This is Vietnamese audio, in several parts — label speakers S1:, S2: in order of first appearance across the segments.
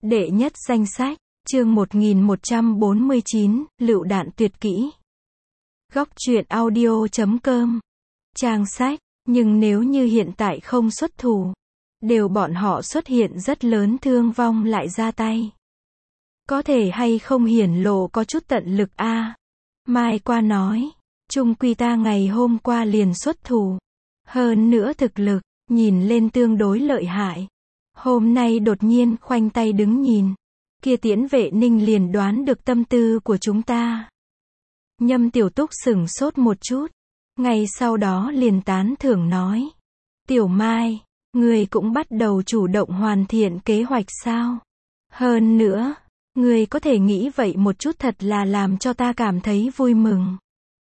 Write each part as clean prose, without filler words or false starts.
S1: Đệ nhất danh sách, chương 1149, lựu đạn tuyệt kỹ. Góc truyện audio.com. Trang sách, nhưng nếu như hiện tại không xuất thủ, đều bọn họ xuất hiện rất lớn thương vong lại ra tay. Có thể hay không hiển lộ có chút tận lực a. Mai qua nói, chung quy ta ngày hôm qua liền xuất thủ. Hơn nữa thực lực, nhìn lên tương đối lợi hại. Hôm nay đột nhiên khoanh tay đứng nhìn. Kia Tiễn Vệ Ninh liền đoán được tâm tư của chúng ta. Nhâm Tiểu Túc sửng sốt một chút. Ngay sau đó liền tán thưởng nói. Tiểu Mai, người cũng bắt đầu chủ động hoàn thiện kế hoạch sao? Hơn nữa, người có thể nghĩ vậy một chút thật là làm cho ta cảm thấy vui mừng.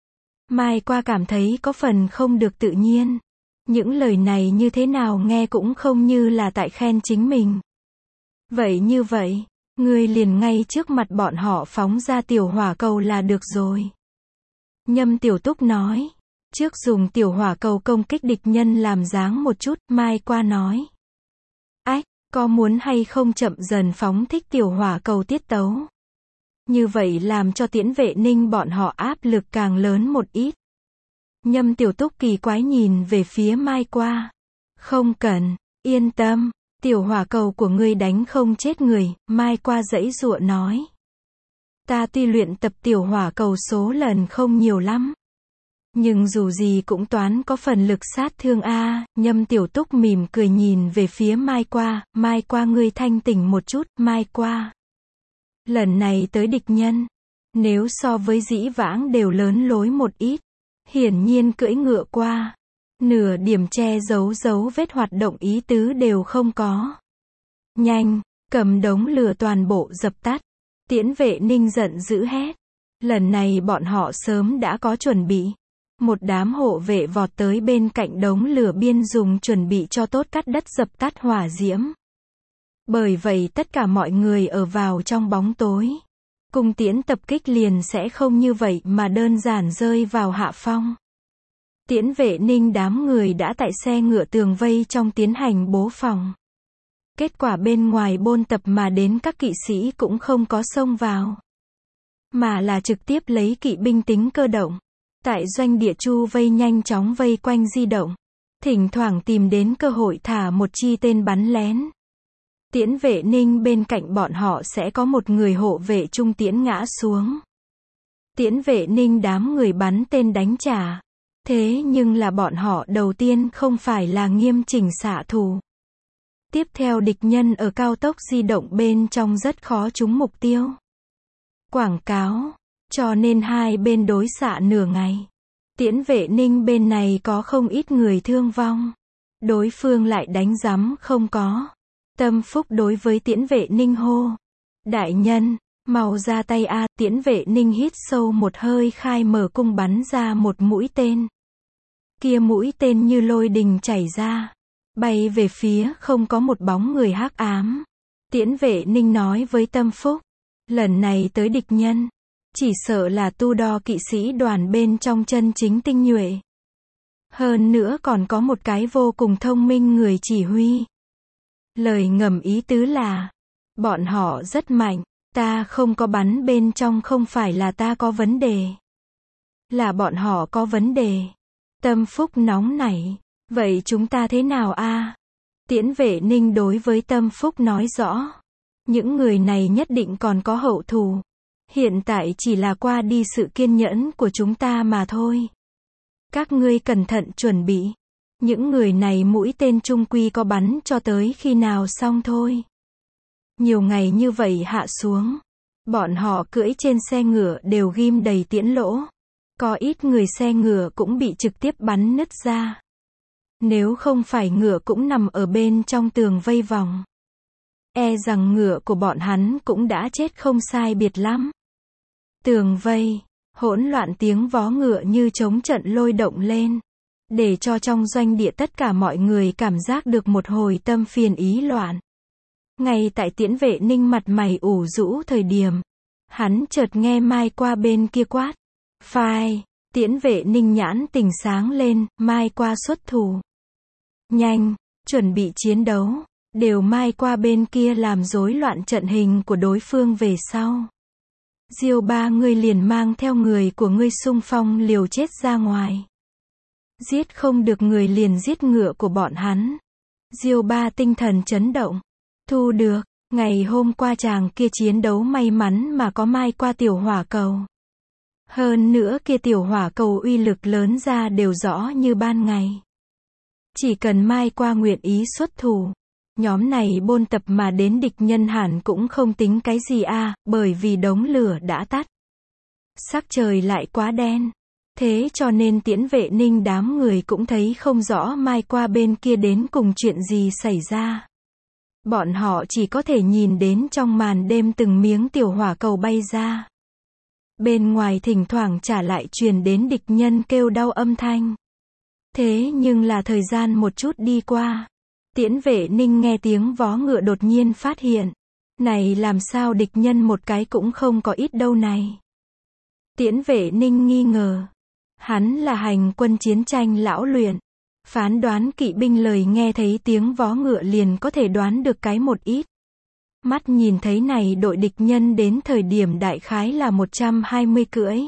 S1: Mai qua cảm thấy có phần không được tự nhiên. Những lời này như thế nào nghe cũng không như là tại khen chính mình. Vậy như vậy, ngươi liền ngay trước mặt bọn họ phóng ra tiểu hỏa cầu là được rồi. Nhâm Tiểu Túc nói. Trước dùng tiểu hỏa cầu công kích địch nhân làm dáng một chút, Mai qua nói. Ách, có muốn hay không chậm dần phóng thích tiểu hỏa cầu tiết tấu? Như vậy làm cho Tiễn Vệ Ninh bọn họ áp lực càng lớn một ít. Nhâm Tiểu Túc kỳ quái nhìn về phía Mai qua. Không cần, yên tâm, tiểu hỏa cầu của ngươi đánh không chết người, Mai qua giãy giụa nói. Ta tuy luyện tập tiểu hỏa cầu số lần không nhiều lắm. Nhưng dù gì cũng toán có phần lực sát thương a. Nhâm Tiểu Túc mỉm cười nhìn về phía Mai qua ngươi thanh tỉnh một chút, Mai qua. Lần này tới địch nhân, nếu so với dĩ vãng đều lớn lối một ít. Hiển nhiên cưỡi ngựa qua, nửa điểm che giấu dấu vết hoạt động ý tứ đều không có. Nhanh, cầm đống lửa toàn bộ dập tắt. Tiễn Vệ Ninh giận dữ hét. Lần này bọn họ sớm đã có chuẩn bị. Một đám hộ vệ vọt tới bên cạnh đống lửa biên dùng chuẩn bị cho tốt cắt đất dập tắt hỏa diễm. Bởi vậy tất cả mọi người ở vào trong bóng tối. Cung tiễn tập kích liền sẽ không như vậy mà đơn giản rơi vào hạ phong. Tiễn Vệ Ninh đám người đã tại xe ngựa tường vây trong tiến hành bố phòng. Kết quả bên ngoài bôn tập mà đến các kỵ sĩ cũng không có xông vào. Mà là trực tiếp lấy kỵ binh tính cơ động. Tại doanh địa chu vây nhanh chóng vây quanh di động. Thỉnh thoảng tìm đến cơ hội thả một chi tên bắn lén. Tiễn Vệ Ninh bên cạnh bọn họ sẽ có một người hộ vệ trung tiễn ngã xuống. Tiễn Vệ Ninh đám người bắn tên đánh trả. Thế nhưng là bọn họ đầu tiên không phải là nghiêm chỉnh xạ thủ. Tiếp theo địch nhân ở cao tốc di động bên trong rất khó trúng mục tiêu. Quảng cáo, cho nên hai bên đối xạ nửa ngày. Tiễn Vệ Ninh bên này có không ít người thương vong. Đối phương lại đánh rắm không có. Tâm Phúc đối với Tiễn Vệ Ninh hô. Đại nhân, mau ra tay a. Tiễn Vệ Ninh hít sâu một hơi khai mở cung bắn ra một mũi tên. Kia mũi tên như lôi đình chảy ra. Bay về phía không có một bóng người hắc ám. Tiễn Vệ Ninh nói với Tâm Phúc. Lần này tới địch nhân. Chỉ sợ là tu đo kỵ sĩ đoàn bên trong chân chính tinh nhuệ. Hơn nữa còn có một cái vô cùng thông minh người chỉ huy. Lời ngầm ý tứ là, bọn họ rất mạnh, ta không có bắn bên trong không phải là ta có vấn đề. Là bọn họ có vấn đề. Tâm Phúc nóng nảy, vậy chúng ta thế nào a? Tiễn Vệ Ninh đối với Tâm Phúc nói rõ. Những người này nhất định còn có hậu thù. Hiện tại chỉ là qua đi sự kiên nhẫn của chúng ta mà thôi. Các ngươi cẩn thận chuẩn bị. Những người này mũi tên trung quy có bắn cho tới khi nào xong thôi. Nhiều ngày như vậy hạ xuống. Bọn họ cưỡi trên xe ngựa đều ghim đầy tiễn lỗ. Có ít người xe ngựa cũng bị trực tiếp bắn nứt ra. Nếu không phải ngựa cũng nằm ở bên trong tường vây vòng. E rằng ngựa của bọn hắn cũng đã chết không sai biệt lắm. Tường vây, hỗn loạn tiếng vó ngựa như chống trận lôi động lên. Để cho trong doanh địa tất cả mọi người cảm giác được một hồi tâm phiền ý loạn. Ngay tại Tiễn Vệ Ninh mặt mày ủ rũ thời điểm. Hắn chợt nghe Mai qua bên kia quát. Phai, Tiễn Vệ Ninh nhãn tình sáng lên, Mai qua xuất thủ. Nhanh, chuẩn bị chiến đấu. đều mai qua bên kia làm rối loạn trận hình của đối phương về sau. Diêu Ba ngươi liền mang theo người của ngươi xung phong liều chết ra ngoài. Giết không được người liền giết ngựa của bọn hắn. Diêu Ba tinh thần chấn động. Thu được, ngày hôm qua chàng kia chiến đấu may mắn mà có mai qua tiểu hỏa cầu. Hơn nữa kia tiểu hỏa cầu uy lực lớn ra đều rõ như ban ngày. Chỉ cần mai qua nguyện ý xuất thủ, nhóm này bôn tập mà đến địch nhân hẳn cũng không tính cái gì bởi vì đống lửa đã tắt. Sắc trời lại quá đen. Thế cho nên Tiễn Vệ Ninh đám người cũng thấy không rõ mai qua bên kia đến cùng chuyện gì xảy ra. Bọn họ chỉ có thể nhìn đến trong màn đêm từng miếng tiểu hỏa cầu bay ra. Bên ngoài thỉnh thoảng trả lại truyền đến địch nhân kêu đau âm thanh. Thế nhưng là thời gian một chút đi qua. Tiễn Vệ Ninh nghe tiếng vó ngựa đột nhiên phát hiện. Này làm sao địch nhân một cái cũng không có ít đâu này. Tiễn Vệ Ninh nghi ngờ. Hắn là hành quân chiến tranh lão luyện. Phán đoán kỵ binh lời nghe thấy tiếng vó ngựa liền có thể đoán được cái một ít. Mắt nhìn thấy này đội địch nhân đến thời điểm đại khái là 120 cưỡi.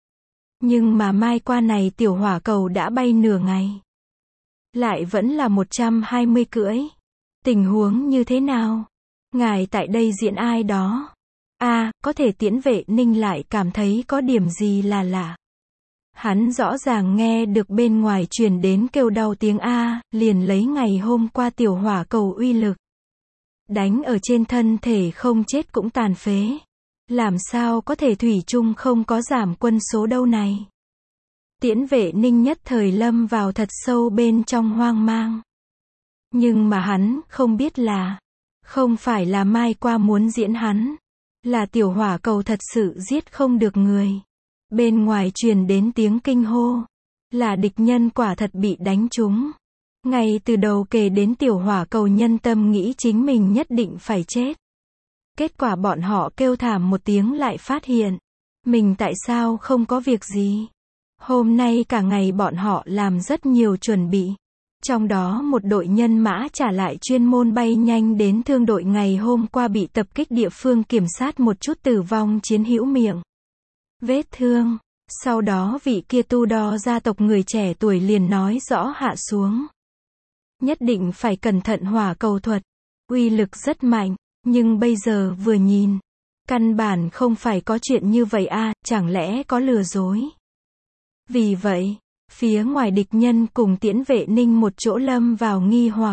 S1: Nhưng mà mai qua này tiểu hỏa cầu đã bay nửa ngày. Lại vẫn là 120 cưỡi. Tình huống như thế nào? Ngài tại đây diễn ai đó? Có thể Tiễn Vệ Ninh lại cảm thấy có điểm gì là lạ. Hắn rõ ràng nghe được bên ngoài truyền đến kêu đau tiếng liền lấy ngày hôm qua tiểu hỏa cầu uy lực. Đánh ở trên thân thể không chết cũng tàn phế. Làm sao có thể thủy chung không có giảm quân số đâu này. Tiễn Vệ Ninh nhất thời lâm vào thật sâu bên trong hoang mang. Nhưng mà hắn không biết là, không phải là mai qua muốn diễn hắn, là tiểu hỏa cầu thật sự giết không được người. Bên ngoài truyền đến tiếng kinh hô, là địch nhân quả thật bị đánh trúng. Ngay từ đầu kể đến tiểu hỏa cầu nhân tâm nghĩ chính mình nhất định phải chết. Kết quả bọn họ kêu thảm một tiếng lại phát hiện, mình tại sao không có việc gì. Hôm nay cả ngày bọn họ làm rất nhiều chuẩn bị. Trong đó một đội nhân mã trả lại chuyên môn bay nhanh đến thương đội ngày hôm qua bị tập kích địa phương kiểm sát một chút tử vong chiến hữu miệng vết thương. Sau đó vị kia tu đo gia tộc người trẻ tuổi liền nói rõ hạ xuống. Nhất định phải cẩn thận hỏa cầu thuật. Uy lực rất mạnh, nhưng bây giờ vừa nhìn, căn bản không phải có chuyện như vậy chẳng lẽ có lừa dối. Vì vậy, phía ngoài địch nhân cùng Tiễn Vệ Ninh một chỗ lâm vào nghi hoặc.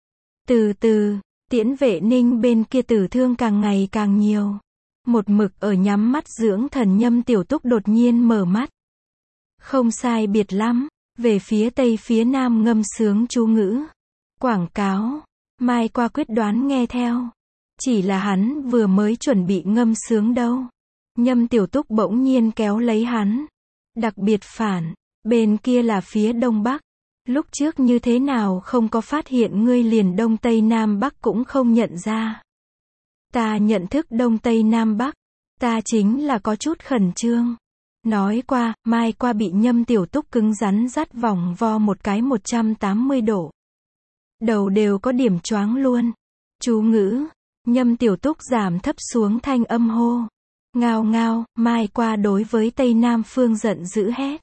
S1: Từ từ, Tiễn Vệ Ninh bên kia tử thương càng ngày càng nhiều. Một mực ở nhắm mắt dưỡng thần Nhâm Tiểu Túc đột nhiên mở mắt. Không sai biệt lắm, về phía tây phía nam ngâm sướng chú ngữ. Quảng cáo, mai qua quyết đoán nghe theo. Chỉ là hắn vừa mới chuẩn bị ngâm sướng đâu. Nhâm Tiểu Túc bỗng nhiên kéo lấy hắn. Đặc biệt phản, bên kia là phía đông bắc. Lúc trước như thế nào không có phát hiện ngươi liền đông tây nam bắc cũng không nhận ra. Ta nhận thức đông tây nam bắc. Ta chính là có chút khẩn trương. Nói qua, mai qua bị Nhâm Tiểu Túc cứng rắn dắt vòng vo một cái 180 độ. Đầu đều có điểm choáng luôn. Chú ngữ, Nhâm Tiểu Túc giảm thấp xuống thanh âm hô. Ngao ngao, mai qua đối với tây nam phương giận dữ hét.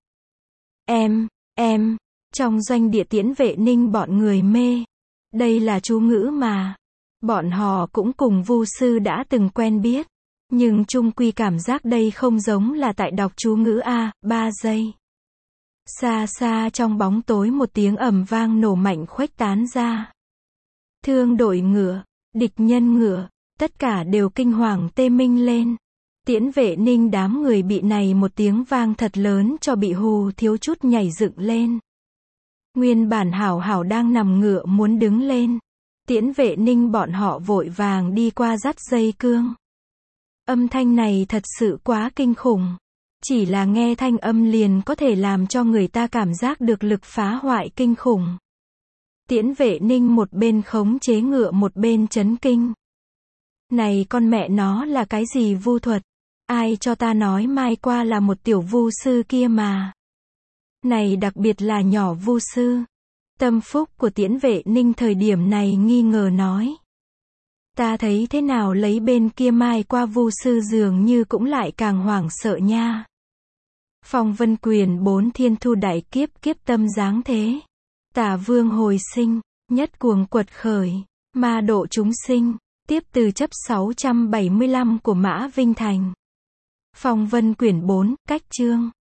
S1: Em, trong doanh địa Tiễn Vệ Ninh bọn người mê. Đây là chú ngữ mà. Bọn họ cũng cùng Vu sư đã từng quen biết. Nhưng chung quy cảm giác đây không giống là tại đọc chú ngữ 3 giây. Xa xa trong bóng tối một tiếng ầm vang nổ mạnh khuếch tán ra. Thương đội ngựa, địch nhân ngựa, tất cả đều kinh hoàng tê minh lên. Tiễn Vệ Ninh đám người bị này một tiếng vang thật lớn cho bị hù thiếu chút nhảy dựng lên. Nguyên bản hảo hảo đang nằm ngựa muốn đứng lên. Tiễn Vệ Ninh bọn họ vội vàng đi qua dắt dây cương. Âm thanh này thật sự quá kinh khủng. Chỉ là nghe thanh âm liền có thể làm cho người ta cảm giác được lực phá hoại kinh khủng. Tiễn Vệ Ninh một bên khống chế ngựa một bên chấn kinh. Này con mẹ nó là cái gì vu thuật? Ai cho ta nói mai qua là một tiểu vu sư kia mà. Này đặc biệt là nhỏ vu sư. Tâm phúc của Tiễn Vệ Ninh thời điểm này nghi ngờ nói. Ta thấy thế nào lấy bên kia mai qua Vu sư dường như cũng lại càng hoảng sợ nha. Phong Vân Quyền 4 thiên thu đại kiếp kiếp tâm dáng thế. Tả vương hồi sinh, nhất cuồng quật khởi, ma độ chúng sinh, tiếp từ chấp 675 của Mã Vinh Thành. Phong Vân Quyển 4, cách chương.